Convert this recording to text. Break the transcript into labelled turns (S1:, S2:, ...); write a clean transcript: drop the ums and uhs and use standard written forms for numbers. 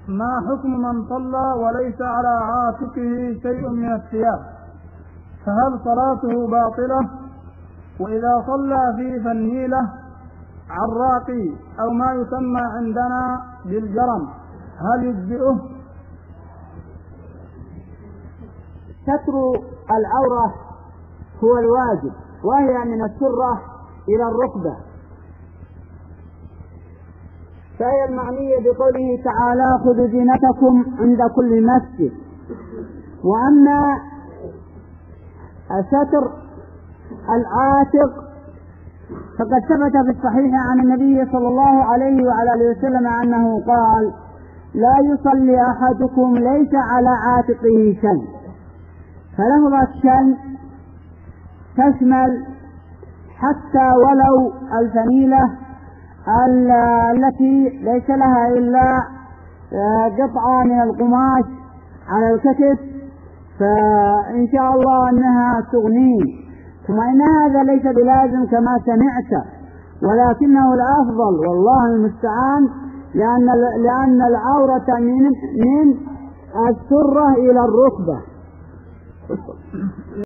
S1: ما حكم من صلى وليس على عاتقه شيء من الثياب؟ فهل صلاته باطلة؟ وإذا صلى في فنيلة عراقي أو ما يسمى عندنا بالجرم هل يجزئه؟
S2: ستر العورة هو الواجب، وهي من السرة إلى الركبة، فهي المعنية بقوله تعالى: خذوا زينتكم عند كل مسجد. وأما ستر العاتق فقد ثبت في الصحيح عن النبي صلى الله عليه وعلى آله وسلم أنه قال: لا يصلي أحدكم ليس على عاتقه شيء. فلفظة شيء تشمل حتى ولو الفنيلة التي ليس لها إلا قطعة من القماش على الكتف، فإن شاء الله أنها تغنيه. ثم إن هذا ليس بلازم كما سمعت، ولكنه الأفضل والله المستعان، لأن العورة من السرة إلى الركبة.